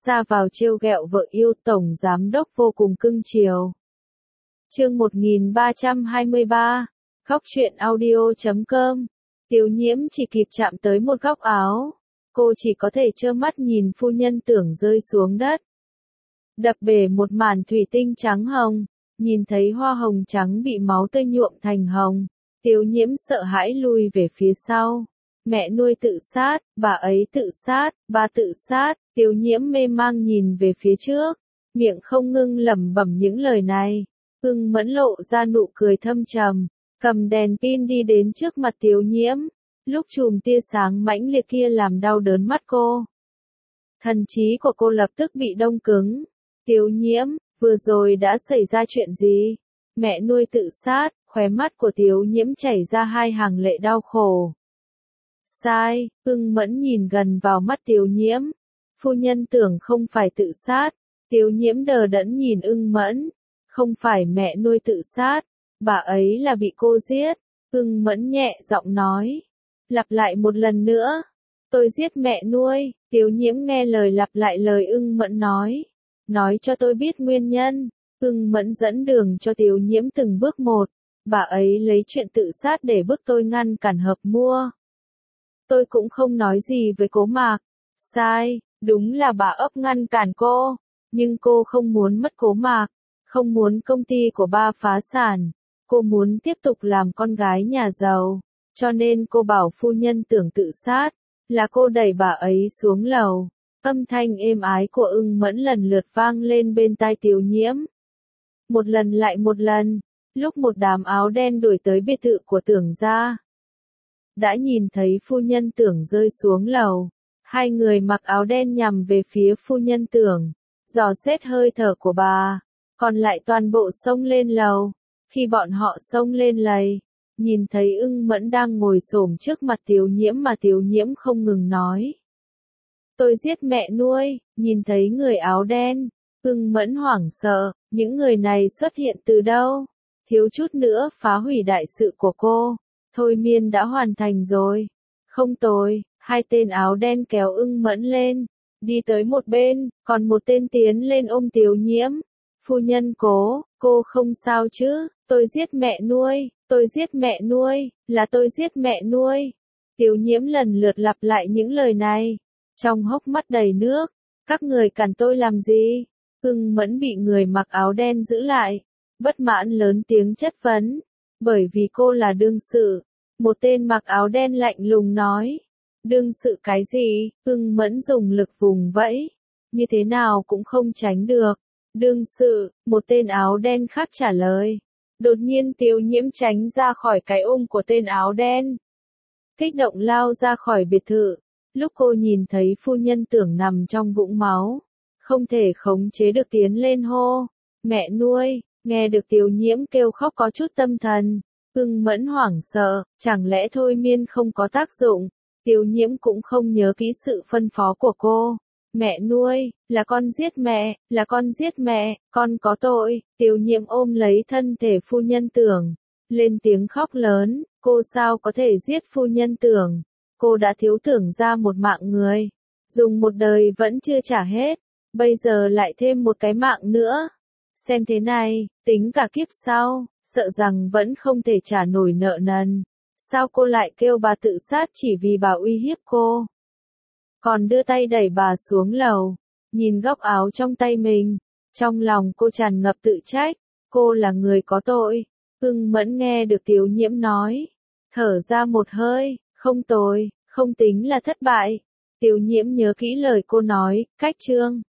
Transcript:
ra vào trêu ghẹo vợ yêu, tổng giám đốc vô cùng cưng chiều. Chương 1323, Góc truyện audio.com. Tiểu Nhiễm chỉ kịp chạm tới một góc áo, cô chỉ có thể trơ mắt nhìn phu nhân Tưởng rơi xuống đất, đập bể một màn thủy tinh trắng hồng. Nhìn thấy hoa hồng trắng bị máu tươi nhuộm thành hồng, Tiểu Nhiễm sợ hãi lùi về phía sau. Mẹ nuôi tự sát, bà ấy tự sát, ba tự sát. Tiểu Nhiễm mê mang nhìn về phía trước, miệng không ngưng lẩm bẩm những lời này. Ưng Mẫn lộ ra nụ cười thâm trầm, cầm đèn pin đi đến trước mặt Tiểu Nhiễm. Lúc chùm tia sáng mãnh liệt kia làm đau đớn mắt cô. Thần trí của cô lập tức bị đông cứng. Tiểu Nhiễm, vừa rồi đã xảy ra chuyện gì? Mẹ nuôi tự sát. Khóe mắt của Tiểu Nhiễm chảy ra hai hàng lệ đau khổ. Sai. Ưng Mẫn nhìn gần vào mắt Tiểu Nhiễm. Phu nhân Tưởng không phải tự sát. Tiểu Nhiễm đờ đẫn nhìn Ưng Mẫn. Không phải mẹ nuôi tự sát, bà ấy là bị cô giết. Ưng Mẫn nhẹ giọng nói. Lặp lại một lần nữa. Tôi giết mẹ nuôi. Tiểu Nhiễm nghe lời lặp lại lời Ưng Mẫn nói. Nói cho tôi biết nguyên nhân. Ưng Mẫn dẫn đường cho Tiểu Nhiễm từng bước một. Bà ấy lấy chuyện tự sát để bức tôi ngăn cản hợp mua. Tôi cũng không nói gì với Cố Mạc. Sai, đúng là bà ấp ngăn cản cô. Nhưng cô không muốn mất Cố Mạc. Không muốn công ty của ba phá sản. Cô muốn tiếp tục làm con gái nhà giàu. Cho nên cô bảo phu nhân Tưởng tự sát. Là cô đẩy bà ấy xuống lầu. Âm thanh êm ái của Ưng Mẫn lần lượt vang lên bên tai Tiểu Nhiễm. Một lần lại một lần. Lúc một đám áo đen đuổi tới biệt thự của Tưởng gia, đã nhìn thấy phu nhân Tưởng rơi xuống lầu. Hai người mặc áo đen nhằm về phía phu nhân Tưởng, dò xét hơi thở của bà, còn lại toàn bộ xông lên lầu. Khi bọn họ xông lên lầu, nhìn thấy Ưng Mẫn đang ngồi xổm trước mặt Tiểu Nhiễm mà Tiểu Nhiễm không ngừng nói. Tôi giết mẹ nuôi. Nhìn thấy người áo đen, Ưng Mẫn hoảng sợ, những người này xuất hiện từ đâu? Thiếu chút nữa phá hủy đại sự của cô. Thôi miên đã hoàn thành rồi. Không tồi. Hai tên áo đen kéo Ưng Mẫn lên, đi tới một bên, còn một tên tiến lên ôm Tiểu Nhiễm. Phu nhân Cố, cô không sao chứ? Tôi giết mẹ nuôi, tôi giết mẹ nuôi, là tôi giết mẹ nuôi. Tiểu Nhiễm lần lượt lặp lại những lời này, trong hốc mắt đầy nước. Các người cản tôi làm gì? Ưng Mẫn bị người mặc áo đen giữ lại, bất mãn lớn tiếng chất vấn. Bởi vì cô là đương sự. Một tên mặc áo đen lạnh lùng nói. Đương sự cái gì? Ưng Mẫn dùng lực vùng vẫy, như thế nào cũng không tránh được. Đương sự, một tên áo đen khác trả lời. Đột nhiên Tiểu Nhiễm tránh ra khỏi cái ôm của tên áo đen, kích động lao ra khỏi biệt thự. Lúc cô nhìn thấy phu nhân Tưởng nằm trong vũng máu, không thể khống chế được tiến lên hô. Mẹ nuôi. Nghe được Tiểu Nhiễm kêu khóc có chút tâm thần, Ưng Mẫn hoảng sợ, chẳng lẽ thôi miên không có tác dụng? Tiểu Nhiễm cũng không nhớ kỹ sự phân phó của cô. Mẹ nuôi, là con giết mẹ, là con giết mẹ, con có tội. Tiểu Nhiễm ôm lấy thân thể phu nhân Tưởng, lên tiếng khóc lớn. Cô sao có thể giết phu nhân Tưởng? Cô đã thiếu Tưởng ra một mạng người, dùng một đời vẫn chưa trả hết, bây giờ lại thêm một cái mạng nữa. Xem thế này, tính cả kiếp sau, sợ rằng vẫn không thể trả nổi nợ nần. Sao cô lại kêu bà tự sát chỉ vì bà uy hiếp cô? Còn đưa tay đẩy bà xuống lầu, nhìn góc áo trong tay mình, trong lòng cô tràn ngập tự trách, cô là người có tội. Ưng Mẫn nghe được Tiểu Nhiễm nói, thở ra một hơi, không tồi, không tính là thất bại. Tiểu Nhiễm nhớ kỹ lời cô nói, cách chương